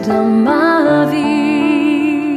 dans ma vie.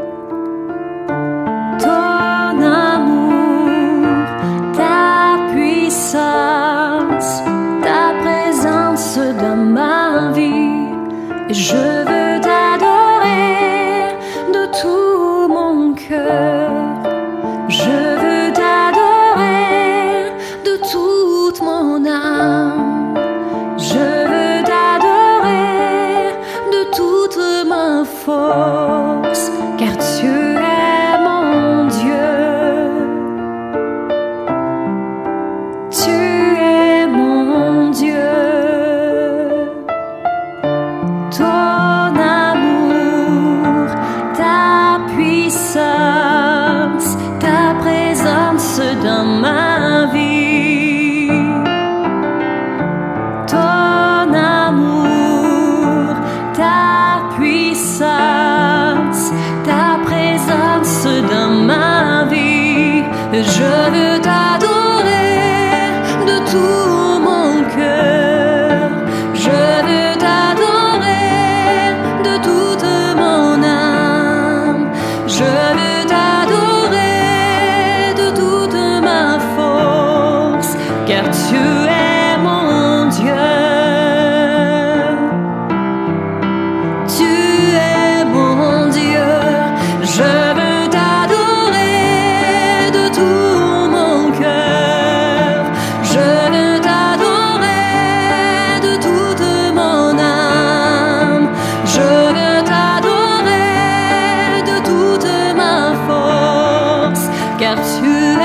Ton amour, ta puissance, ta présence dans ma vie. Et je veux t'adorer de tout mon cœur. Je veux t'adorer de toute mon âme. Je veux t'adorer de toute ma force, car tu es mon Dieu. Tu es mon Dieu. Ton amour, ta puissance, ta présence dans ma vie. Ton amour, ta puissance, ta présence dans ma vie. Je veux t'adorer de tout mon cœur. Je veux t'adorer de toute mon âme. Je veux t'adorer de toute ma force, car tu es mon Dieu. Tu es mon Dieu. Je veux t'adorer de tout mon cœur. Je veux t'adorer de toute mon âme. Je veux t'adorer de toute ma force, car tu